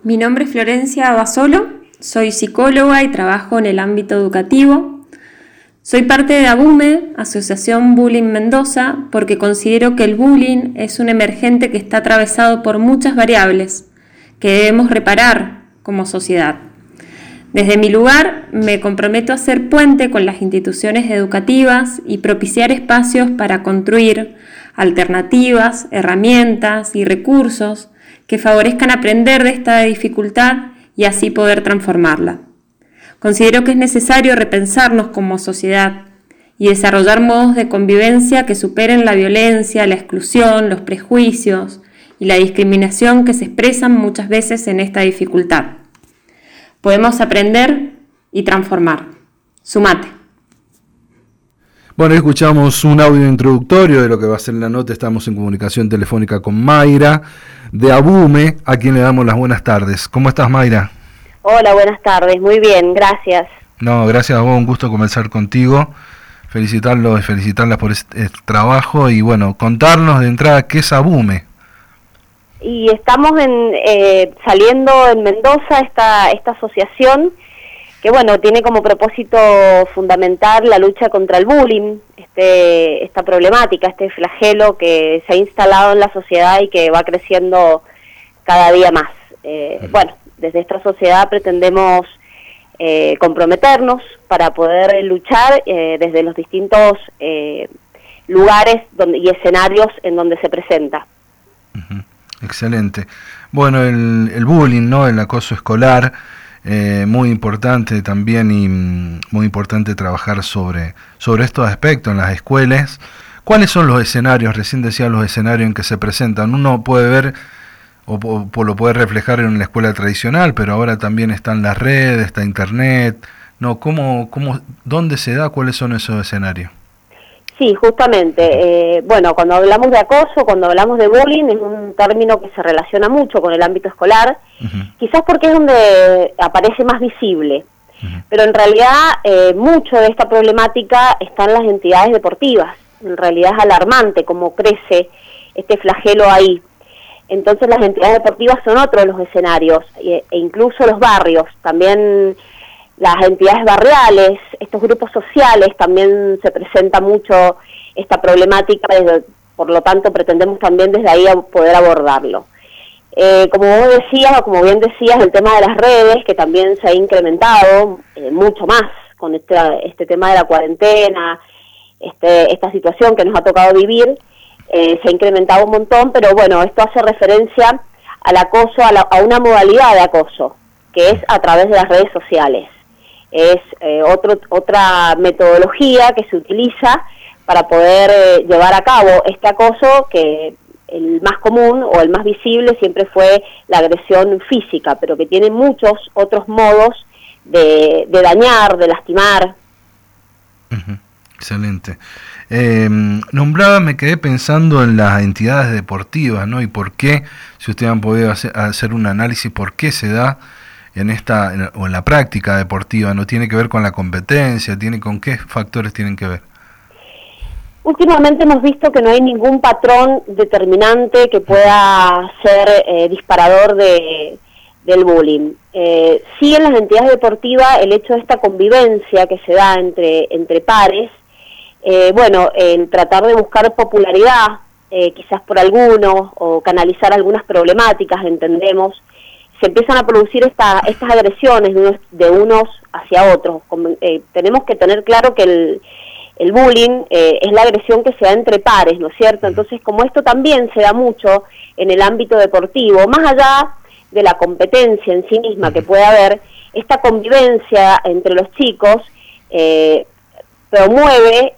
Mi nombre es Florencia Basolo, soy psicóloga y trabajo en el ámbito educativo. Soy parte de ABUME, Asociación Bullying Mendoza, porque considero que el bullying es un emergente que está atravesado por muchas variables que debemos reparar como sociedad. Desde mi lugar me comprometo a ser puente con las instituciones educativas y propiciar espacios para construir alternativas, herramientas y recursos que favorezcan aprender de esta dificultad y así poder transformarla. Considero que es necesario repensarnos como sociedad y desarrollar modos de convivencia que superen la violencia, la exclusión, los prejuicios y la discriminación que se expresan muchas veces en esta dificultad. Podemos aprender y transformar. Sumate. Bueno, escuchamos un audio introductorio de lo que va a ser la nota. Estamos en comunicación telefónica con Mayra de ABUME, a quien le damos las buenas tardes. ¿Cómo estás, Mayra? Hola, buenas tardes. Muy bien, gracias. No, gracias a vos, un gusto conversar contigo. Felicitarlos y felicitarlas por este trabajo y, bueno, contarnos de entrada qué es ABUME. Y estamos saliendo en Mendoza esta asociación que, bueno, tiene como propósito fundamental la lucha contra el bullying, esta problemática, este flagelo que se ha instalado en la sociedad y que va creciendo cada día más. Bueno, desde esta sociedad pretendemos comprometernos para poder luchar desde los distintos lugares y escenarios en donde se presenta. Excelente. Bueno, el bullying, ¿no? El acoso escolar, muy importante también y muy importante trabajar sobre estos aspectos en las escuelas. ¿Cuáles son los escenarios? Recién decía los escenarios en que se presentan. Uno puede ver o lo puede reflejar en la escuela tradicional, pero ahora también están las redes, está internet. ¿No? ¿Dónde se da? ¿Cuáles son esos escenarios? Sí, justamente. Bueno, cuando hablamos de acoso, cuando hablamos de bullying, es un término que se relaciona mucho con el ámbito escolar, quizás porque es donde aparece más visible, pero en realidad mucho de esta problemática está en las entidades deportivas. En realidad es alarmante cómo crece este flagelo ahí. Entonces las entidades deportivas son otros de los escenarios, e incluso los barrios, también las entidades barriales, estos grupos sociales, también se presenta mucho esta problemática, por lo tanto pretendemos también desde ahí poder abordarlo. Como vos decías, o como bien decías, el tema de las redes, que también se ha incrementado mucho más con este tema de la cuarentena, esta situación que nos ha tocado vivir, se ha incrementado un montón, pero bueno, esto hace referencia al acoso, a una modalidad de acoso, que es a través de las redes sociales. Es otra metodología que se utiliza para poder llevar a cabo este acoso, que el más común o el más visible siempre fue la agresión física, pero que tiene muchos otros modos de dañar, de lastimar. Excelente. Me quedé pensando en las entidades deportivas, ¿no? Y por qué, si ustedes han podido hacer un análisis, por qué se da en la práctica deportiva, ¿no? ¿Tiene que ver con la competencia? ¿Con qué factores tienen que ver? Últimamente hemos visto que no hay ningún patrón determinante que pueda ser disparador del bullying. Sí, en las entidades deportivas el hecho de esta convivencia que se da entre pares, el tratar de buscar popularidad, quizás por algunos, o canalizar algunas problemáticas, entendemos, se empiezan a producir estas agresiones de unos hacia otros. Tenemos que tener claro que el bullying es la agresión que se da entre pares, ¿no es cierto? Entonces, como esto también se da mucho en el ámbito deportivo, más allá de la competencia en sí misma que puede haber, esta convivencia entre los chicos promueve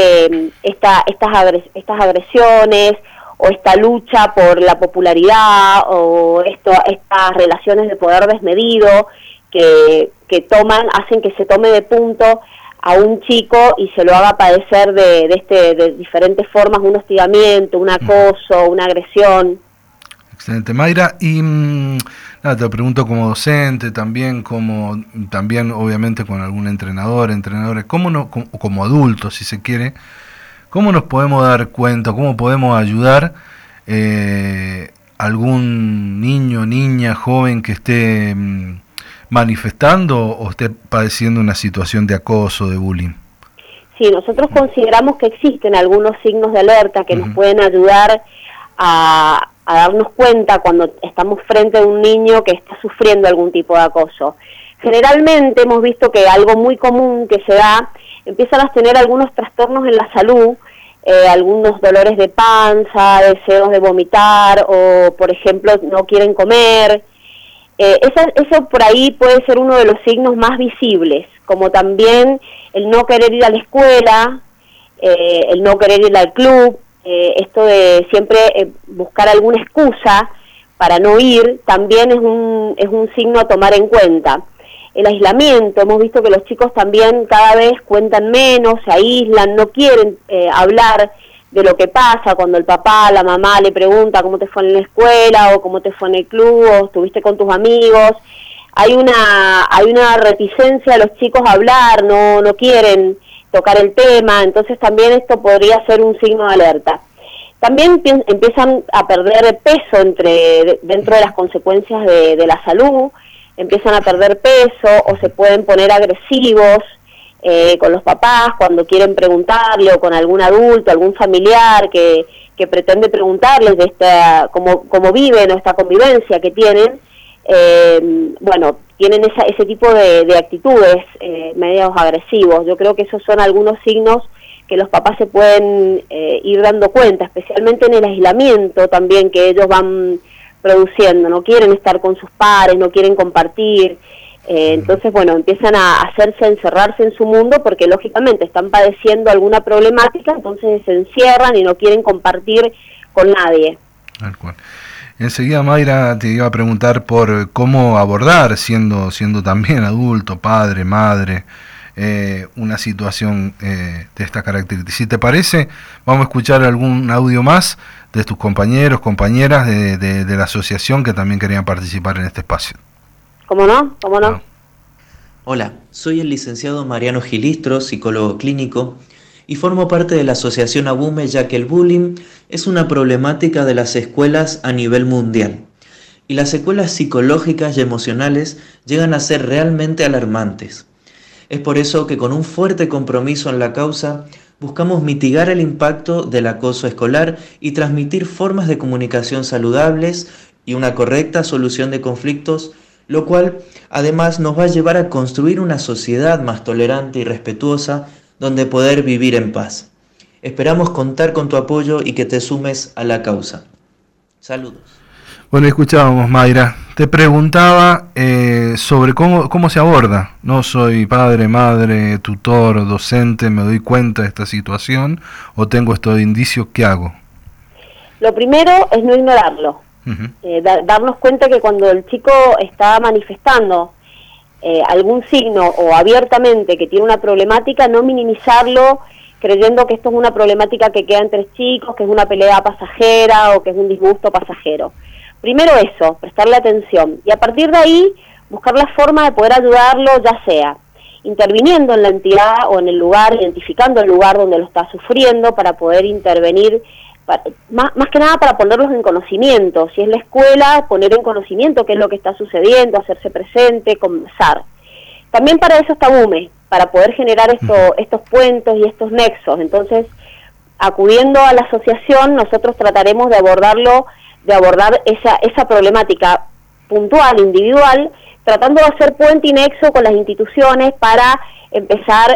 estas agresiones, o esta lucha por la popularidad, o estas relaciones de poder desmedido que hacen que se tome de punto a un chico y se lo haga padecer de diferentes formas, un hostigamiento, un acoso, una agresión. Excelente, Mayra. Y te pregunto como docente, también obviamente con algún entrenadores, como adultos, si se quiere, ¿cómo nos podemos dar cuenta, cómo podemos ayudar algún niño, niña, joven que esté manifestando o esté padeciendo una situación de acoso, de bullying? Sí, nosotros consideramos que existen algunos signos de alerta que nos pueden ayudar a darnos cuenta cuando estamos frente a un niño que está sufriendo algún tipo de acoso. Generalmente hemos visto que algo muy común que se da, empiezan a tener algunos trastornos en la salud, algunos dolores de panza, deseos de vomitar o, por ejemplo, no quieren comer. Eso por ahí puede ser uno de los signos más visibles, como también el no querer ir a la escuela, el no querer ir al club, esto de siempre buscar alguna excusa para no ir, también es un signo a tomar en cuenta. El aislamiento, hemos visto que los chicos también cada vez cuentan menos, se aíslan, no quieren hablar de lo que pasa cuando el papá, la mamá le pregunta cómo te fue en la escuela o cómo te fue en el club o estuviste con tus amigos. Hay una reticencia de los chicos a hablar, no quieren tocar el tema, entonces también esto podría ser un signo de alerta. También empiezan a perder peso dentro de las consecuencias de la salud, empiezan a perder peso o se pueden poner agresivos con los papás cuando quieren preguntarle o con algún adulto, algún familiar que pretende preguntarles de cómo viven o esta convivencia que tienen. Tienen ese tipo de actitudes medios agresivos. Yo creo que esos son algunos signos que los papás se pueden ir dando cuenta, especialmente en el aislamiento también que ellos van produciendo, no quieren estar con sus pares, no quieren compartir, entonces empiezan a encerrarse en su mundo porque lógicamente están padeciendo alguna problemática, entonces se encierran y no quieren compartir con nadie. Tal cual. Enseguida, Mayra, te iba a preguntar por cómo abordar, siendo también adulto, padre, madre, una situación de esta característica. Si te parece, vamos a escuchar algún audio más de tus compañeros, compañeras de la asociación que también querían participar en este espacio. ¿Cómo no? ¿Cómo no? Hola, soy el licenciado Mariano Gilistro, psicólogo clínico, y formo parte de la asociación ABUME, ya que el bullying es una problemática de las escuelas a nivel mundial, y las secuelas psicológicas y emocionales llegan a ser realmente alarmantes. Es por eso que con un fuerte compromiso en la causa, buscamos mitigar el impacto del acoso escolar y transmitir formas de comunicación saludables y una correcta solución de conflictos, lo cual además nos va a llevar a construir una sociedad más tolerante y respetuosa donde poder vivir en paz. Esperamos contar con tu apoyo y que te sumes a la causa. Saludos. Bueno, escuchábamos, Mayra. Te preguntaba sobre cómo se aborda. No soy padre, madre, tutor, docente, me doy cuenta de esta situación o tengo estos indicios, ¿qué hago? Lo primero es no ignorarlo. Darnos cuenta que cuando el chico está manifestando algún signo o abiertamente que tiene una problemática, no minimizarlo creyendo que esto es una problemática que queda entre chicos, que es una pelea pasajera o que es un disgusto pasajero. Primero eso, prestarle atención y a partir de ahí buscar la forma de poder ayudarlo, ya sea interviniendo en la entidad o en el lugar, identificando el lugar donde lo está sufriendo para poder intervenir, más que nada para ponerlos en conocimiento. Si es la escuela, poner en conocimiento qué es lo que está sucediendo, hacerse presente, conversar. También para eso está BUME, para poder generar estos puentes y estos nexos. Entonces, acudiendo a la asociación, nosotros trataremos de abordar esa problemática puntual, individual, tratando de hacer puente y nexo con las instituciones para empezar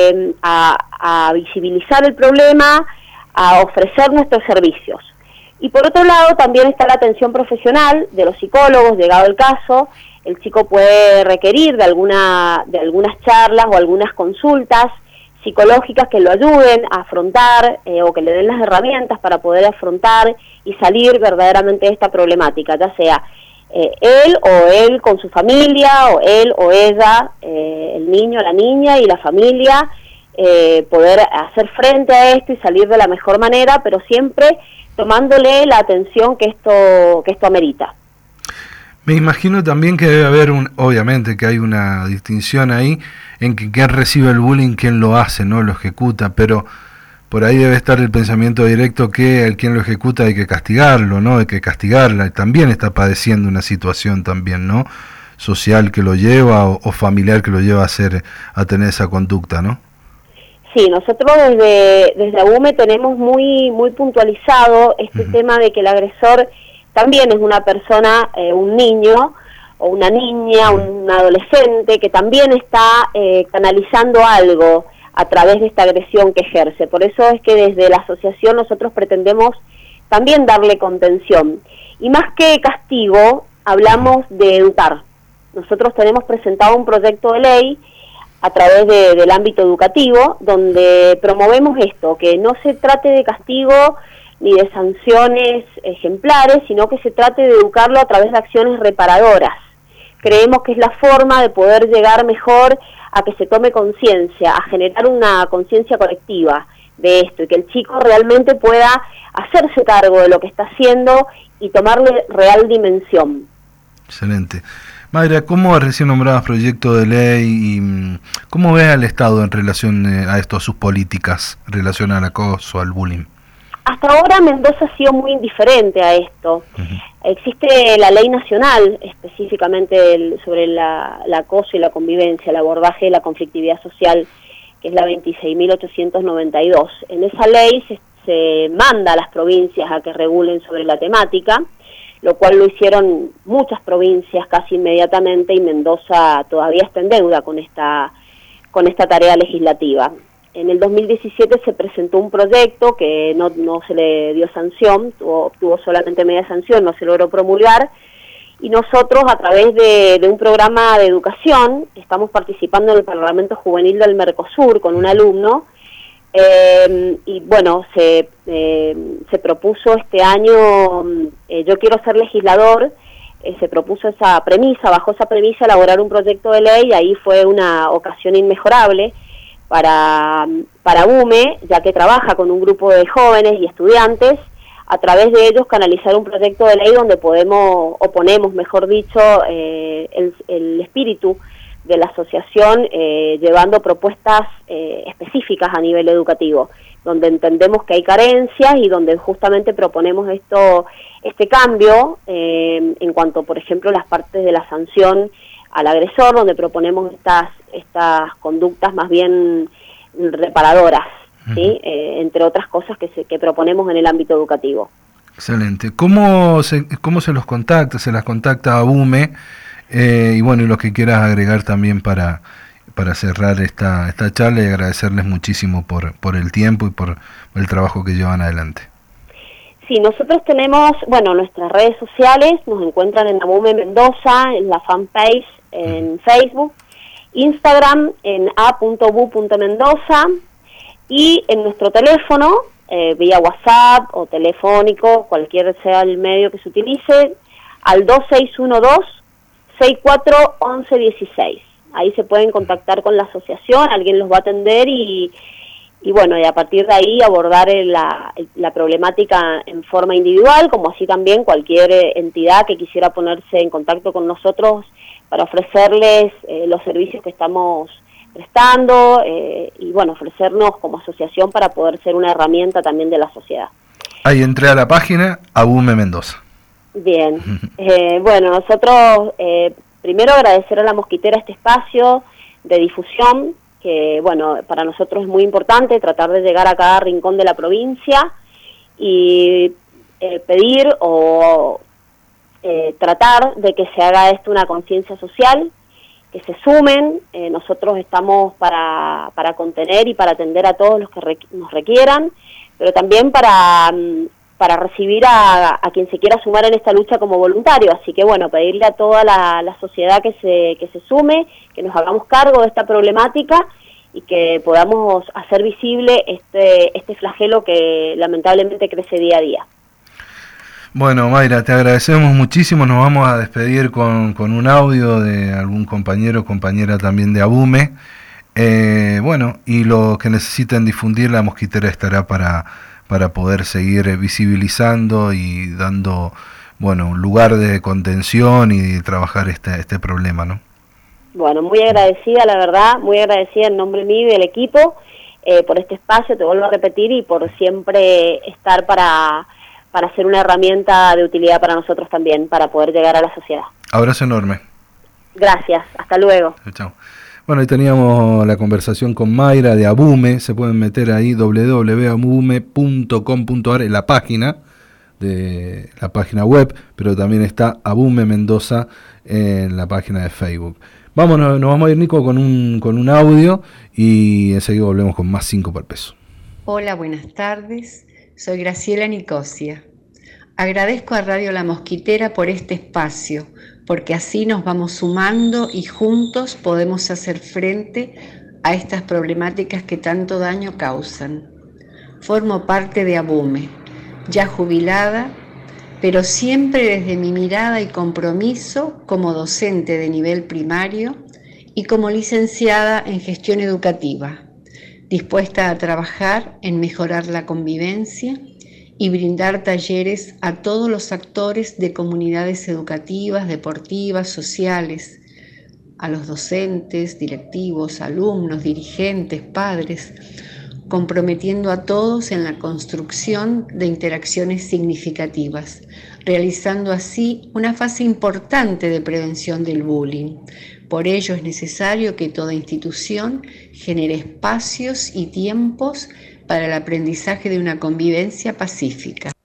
a visibilizar el problema, a ofrecer nuestros servicios. Y por otro lado también está la atención profesional de los psicólogos, llegado el caso, el chico puede requerir de algunas charlas o algunas consultas psicológicas que lo ayuden a afrontar o que le den las herramientas para poder afrontar y salir verdaderamente de esta problemática, ya sea él con su familia o él o ella, el niño, la niña y la familia, poder hacer frente a esto y salir de la mejor manera, pero siempre tomándole la atención que esto amerita. Me imagino también que debe haber obviamente que hay una distinción ahí en que quién recibe el bullying, quién lo hace, no lo ejecuta, pero por ahí debe estar el pensamiento directo que el quien lo ejecuta hay que castigarlo, ¿no? Hay que castigarla. También está padeciendo una situación también, ¿no? Social que lo lleva o familiar que lo lleva a tener esa conducta, ¿no? Sí, nosotros desde ABUME tenemos muy puntualizado este tema de que el agresor también es una persona, un niño o una niña, un adolescente que también está canalizando algo a través de esta agresión que ejerce. Por eso es que desde la asociación nosotros pretendemos también darle contención. Y más que castigo, hablamos de educar. Nosotros tenemos presentado un proyecto de ley a través del ámbito educativo, donde promovemos esto, que no se trate de castigo ni de sanciones ejemplares, sino que se trate de educarlo a través de acciones reparadoras. Creemos que es la forma de poder llegar mejor a que se tome conciencia, a generar una conciencia colectiva de esto, y que el chico realmente pueda hacerse cargo de lo que está haciendo y tomarle real dimensión. Excelente. Mayra, ¿cómo recién nombrabas proyecto de ley y cómo ves al Estado en relación a esto, a sus políticas relacionadas al acoso, al bullying? Hasta ahora Mendoza ha sido muy indiferente a esto. Existe la ley nacional, específicamente sobre el acoso y la convivencia, el abordaje de la conflictividad social, que es la 26.892. En esa ley se manda a las provincias a que regulen sobre la temática, lo cual lo hicieron muchas provincias casi inmediatamente, y Mendoza todavía está en deuda con esta tarea legislativa. En el 2017 se presentó un proyecto que no se le dio sanción, obtuvo solamente media sanción, no se logró promulgar, y nosotros a través de un programa de educación estamos participando en el Parlamento Juvenil del Mercosur con un alumno, y bueno, se propuso este año, yo quiero ser legislador, se propuso esa premisa, bajo esa premisa elaborar un proyecto de ley, y ahí fue una ocasión inmejorable para ABUME, ya que trabaja con un grupo de jóvenes y estudiantes, a través de ellos canalizar un proyecto de ley donde ponemos, mejor dicho, el espíritu de la asociación, llevando propuestas específicas a nivel educativo, donde entendemos que hay carencias y donde justamente proponemos este cambio en cuanto, por ejemplo, las partes de la sanción al agresor, donde proponemos estas conductas más bien reparadoras, ¿sí? Entre otras cosas que proponemos en el ámbito educativo. Excelente. ¿Cómo se los contacta? ¿Se las contacta a ABUME? Y bueno, y lo que quieras agregar también para cerrar esta charla, y agradecerles muchísimo por el tiempo y por el trabajo que llevan adelante. Sí, nosotros tenemos, nuestras redes sociales, nos encuentran en ABUME Mendoza, en la fanpage, en Facebook, Instagram en a.bu.mendoza, y en nuestro teléfono, vía WhatsApp o telefónico, cualquier sea el medio que se utilice, al 2612-641116. Ahí se pueden contactar con la asociación, alguien los va a atender y a partir de ahí abordar la problemática en forma individual, como así también cualquier entidad que quisiera ponerse en contacto con nosotros para ofrecerles los servicios que estamos prestando ofrecernos como asociación para poder ser una herramienta también de la sociedad. Ahí entré a la página ABUME Mendoza. Bien, nosotros primero agradecer a La Mosquitera este espacio de difusión, que para nosotros es muy importante tratar de llegar a cada rincón de la provincia y pedir o tratar de que se haga esto una conciencia social, que se sumen. Nosotros estamos para contener y para atender a todos los que nos requieran, pero también para recibir a quien se quiera sumar en esta lucha como voluntario. Así que pedirle a toda la sociedad que se sume, que nos hagamos cargo de esta problemática y que podamos hacer visible este flagelo que lamentablemente crece día a día. Bueno, Mayra, te agradecemos muchísimo. Nos vamos a despedir con un audio de algún compañero o compañera también de ABUME. Y lo que necesiten difundir, La Mosquitera estará para poder seguir visibilizando y dando un lugar de contención y de trabajar este problema, ¿no? Bueno, muy agradecida, la verdad, muy agradecida en nombre mío y del equipo. por este espacio, te vuelvo a repetir, y por siempre estar para ser una herramienta de utilidad para nosotros también, para poder llegar a la sociedad. Abrazo enorme. Gracias, hasta luego. Chao. Bueno, ahí teníamos la conversación con Mayra de Abume. Se pueden meter ahí www.abume.com.ar en la página web, pero también está Abume Mendoza en la página de Facebook. Vámonos, nos vamos a ir, Nico, con un audio y enseguida volvemos con más 5 por peso. Hola, buenas tardes. Soy Graciela Nicosia. Agradezco a Radio La Mosquitera por este espacio, porque así nos vamos sumando y juntos podemos hacer frente a estas problemáticas que tanto daño causan. Formo parte de Abume, ya jubilada, pero siempre desde mi mirada y compromiso como docente de nivel primario y como licenciada en gestión educativa, dispuesta a trabajar en mejorar la convivencia y brindar talleres a todos los actores de comunidades educativas, deportivas, sociales, a los docentes, directivos, alumnos, dirigentes, padres, comprometiendo a todos en la construcción de interacciones significativas, realizando así una fase importante de prevención del bullying. Por ello es necesario que toda institución genere espacios y tiempos para el aprendizaje de una convivencia pacífica.